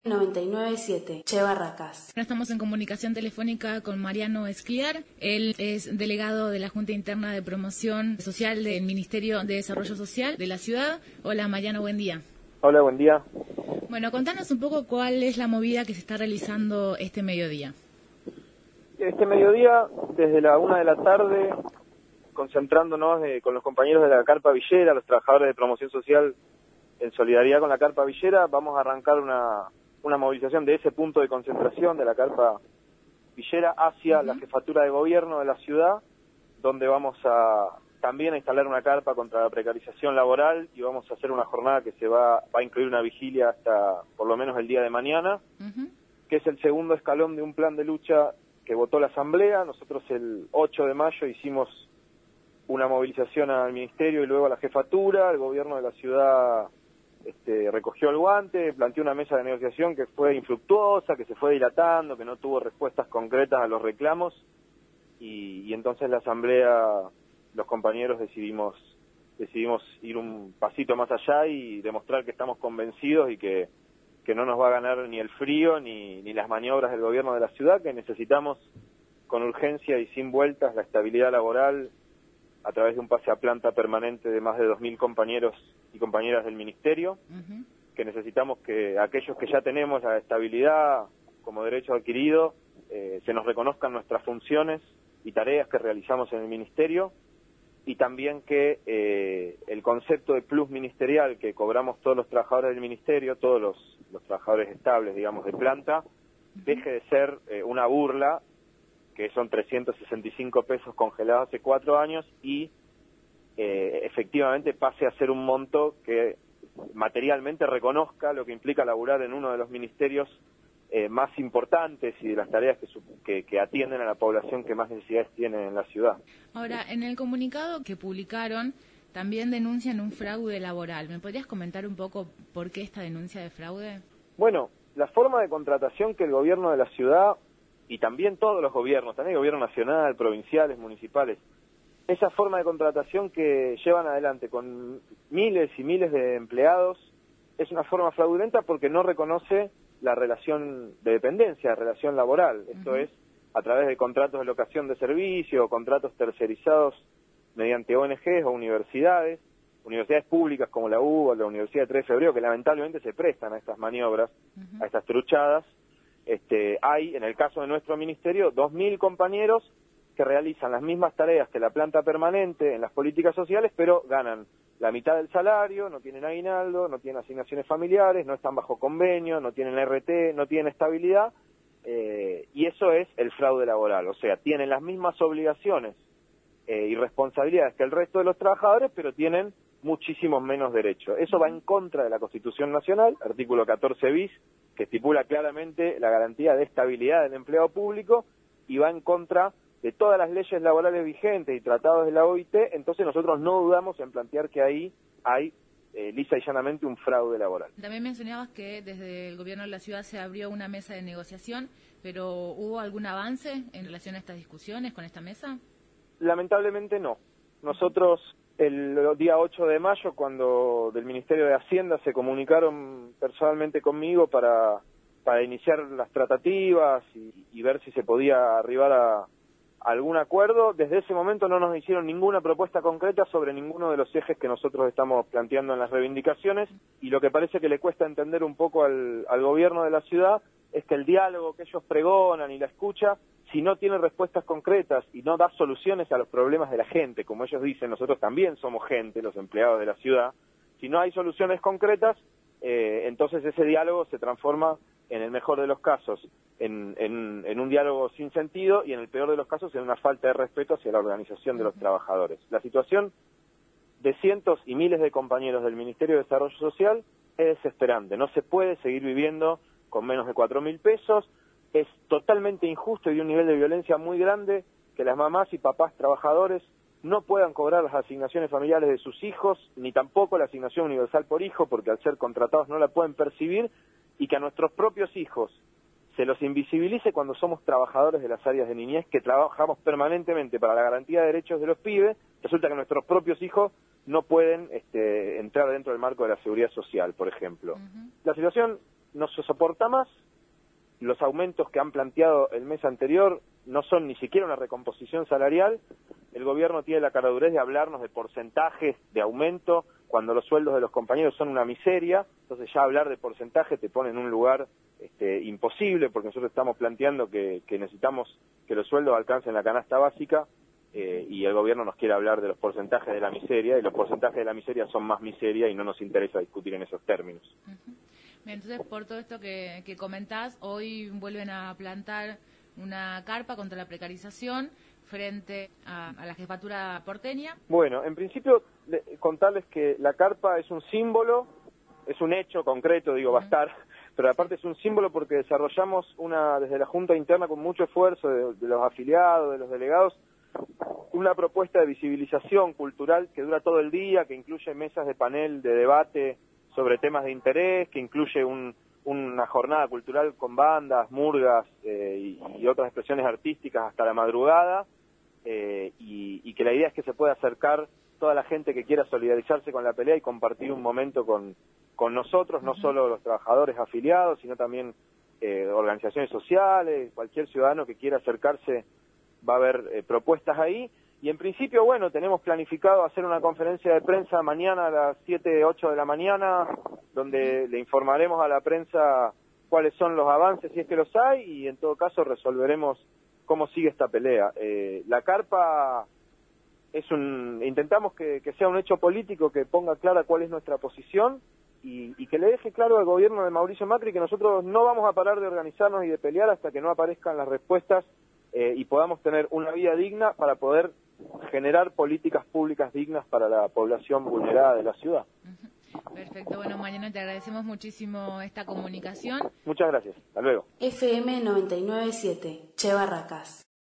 99.7, Che Barracas. Estamos en comunicación telefónica con Mariano Escliar. Él es delegado de la Junta Interna de Promoción Social del Ministerio de Desarrollo Social de la ciudad. Hola Mariano, buen día. Hola, buen día. Bueno, contanos un poco cuál es la movida que se está realizando este mediodía. Este mediodía, desde la 1 de la tarde, concentrándonos con los compañeros de la Carpa Villera, los trabajadores de promoción social, en solidaridad con la Carpa Villera, vamos a arrancar una movilización de ese punto de concentración de la Carpa Villera hacia la jefatura de gobierno de la ciudad, donde vamos a también a instalar una carpa contra la precarización laboral y vamos a hacer una jornada que va a incluir una vigilia hasta por lo menos el día de mañana, que es el segundo escalón de un plan de lucha que votó la Asamblea. Nosotros el 8 de mayo hicimos una movilización al Ministerio y luego a la jefatura. El gobierno de la ciudad recogió el guante, planteó una mesa de negociación que fue infructuosa, que se fue dilatando, que no tuvo respuestas concretas a los reclamos y entonces la Asamblea, los compañeros decidimos ir un pasito más allá y demostrar que estamos convencidos y que no nos va a ganar ni el frío ni las maniobras del gobierno de la ciudad, que necesitamos con urgencia y sin vueltas la estabilidad laboral a través de un pase a planta permanente de más de 2.000 compañeros y compañeras del Ministerio, que necesitamos que aquellos que ya tenemos la estabilidad como derecho adquirido, se nos reconozcan nuestras funciones y tareas que realizamos en el Ministerio, y también que el concepto de plus ministerial que cobramos todos los trabajadores del Ministerio, todos los trabajadores estables, digamos, de planta, deje de ser una burla, que son 365 pesos congelados hace 4 años, y efectivamente pase a ser un monto que materialmente reconozca lo que implica laburar en uno de los ministerios más importantes y de las tareas que atienden a la población que más necesidades tiene en la ciudad. Ahora, en el comunicado que publicaron también denuncian un fraude laboral. ¿Me podrías comentar un poco por qué esta denuncia de fraude? Bueno, la forma de contratación que el gobierno de la ciudad y también todos los gobiernos, también el gobierno nacional, provinciales, municipales, esa forma de contratación que llevan adelante con miles y miles de empleados es una forma fraudulenta porque no reconoce la relación de dependencia, la relación laboral. Esto es a través de contratos de locación de servicio, contratos tercerizados mediante ONGs o universidades públicas como la UBA o la Universidad de 3 de Febrero, que lamentablemente se prestan a estas maniobras, a estas truchadas. Hay, en el caso de nuestro ministerio, 2.000 compañeros que realizan las mismas tareas que la planta permanente en las políticas sociales, pero ganan la mitad del salario, no tienen aguinaldo, no tienen asignaciones familiares, no están bajo convenio, no tienen RT, no tienen estabilidad, y eso es el fraude laboral. O sea, tienen las mismas obligaciones y responsabilidades que el resto de los trabajadores, pero tienen muchísimos menos derechos. Eso va en contra de la Constitución Nacional, artículo 14 bis, que estipula claramente la garantía de estabilidad del empleado público, y va en contra de todas las leyes laborales vigentes y tratados de la OIT. Entonces nosotros no dudamos en plantear que ahí hay lisa y llanamente un fraude laboral. También mencionabas que desde el gobierno de la ciudad se abrió una mesa de negociación, pero ¿hubo algún avance en relación a estas discusiones con esta mesa? Lamentablemente no. Nosotros el día 8 de mayo, cuando del Ministerio de Hacienda se comunicaron personalmente conmigo para iniciar las tratativas y ver si se podía arribar a algún acuerdo, desde ese momento no nos hicieron ninguna propuesta concreta sobre ninguno de los ejes que nosotros estamos planteando en las reivindicaciones, y lo que parece que le cuesta entender un poco al gobierno de la ciudad es que el diálogo que ellos pregonan y la escucha, si no tiene respuestas concretas y no da soluciones a los problemas de la gente, como ellos dicen, nosotros también somos gente, los empleados de la ciudad, si no hay soluciones concretas, entonces ese diálogo se transforma, en el mejor de los casos, en un diálogo sin sentido, y en el peor de los casos en una falta de respeto hacia la organización de los trabajadores. La situación de cientos y miles de compañeros del Ministerio de Desarrollo Social es desesperante. No se puede seguir viviendo con menos de 4.000 pesos. Es totalmente injusto y de un nivel de violencia muy grande que las mamás y papás trabajadores no puedan cobrar las asignaciones familiares de sus hijos, ni tampoco la asignación universal por hijo, porque al ser contratados no la pueden percibir, y que a nuestros propios hijos se los invisibilice cuando somos trabajadores de las áreas de niñez, que trabajamos permanentemente para la garantía de derechos de los pibes. Resulta que nuestros propios hijos no pueden entrar dentro del marco de la seguridad social, por ejemplo. La situación no se soporta más. Los aumentos que han planteado el mes anterior no son ni siquiera una recomposición salarial. El gobierno tiene la caradurez de hablarnos de porcentajes de aumento cuando los sueldos de los compañeros son una miseria. Entonces ya hablar de porcentaje te pone en un lugar imposible, porque nosotros estamos planteando que necesitamos que los sueldos alcancen la canasta básica, y el gobierno nos quiere hablar de los porcentajes de la miseria, y los porcentajes de la miseria son más miseria y no nos interesa discutir en esos términos. Bien, entonces, por todo esto que comentás, hoy vuelven a plantar una carpa contra la precarización frente a la jefatura porteña. Bueno, en principio, contarles que la carpa es un símbolo, es un hecho concreto, va a estar, pero aparte es un símbolo porque desarrollamos desde la Junta Interna con mucho esfuerzo de los afiliados, de los delegados, una propuesta de visibilización cultural que dura todo el día, que incluye mesas de panel de debate sobre temas de interés, que incluye una jornada cultural con bandas, murgas y otras expresiones artísticas hasta la madrugada, y que la idea es que se pueda acercar toda la gente que quiera solidarizarse con la pelea y compartir un momento con nosotros, no solo los trabajadores afiliados, sino también organizaciones sociales, cualquier ciudadano que quiera acercarse. Va a haber propuestas ahí, y en principio, tenemos planificado hacer una conferencia de prensa mañana a las 7, 8 de la mañana, donde le informaremos a la prensa cuáles son los avances, si es que los hay, y en todo caso resolveremos cómo sigue esta pelea. La carpa intentamos que sea un hecho político que ponga clara cuál es nuestra posición, y que le deje claro al gobierno de Mauricio Macri que nosotros no vamos a parar de organizarnos y de pelear hasta que no aparezcan las respuestas y podamos tener una vida digna para poder generar políticas públicas dignas para la población vulnerada de la ciudad. Perfecto, Mariano, te agradecemos muchísimo esta comunicación. Muchas gracias, hasta luego. FM 99.7, Che Barracas.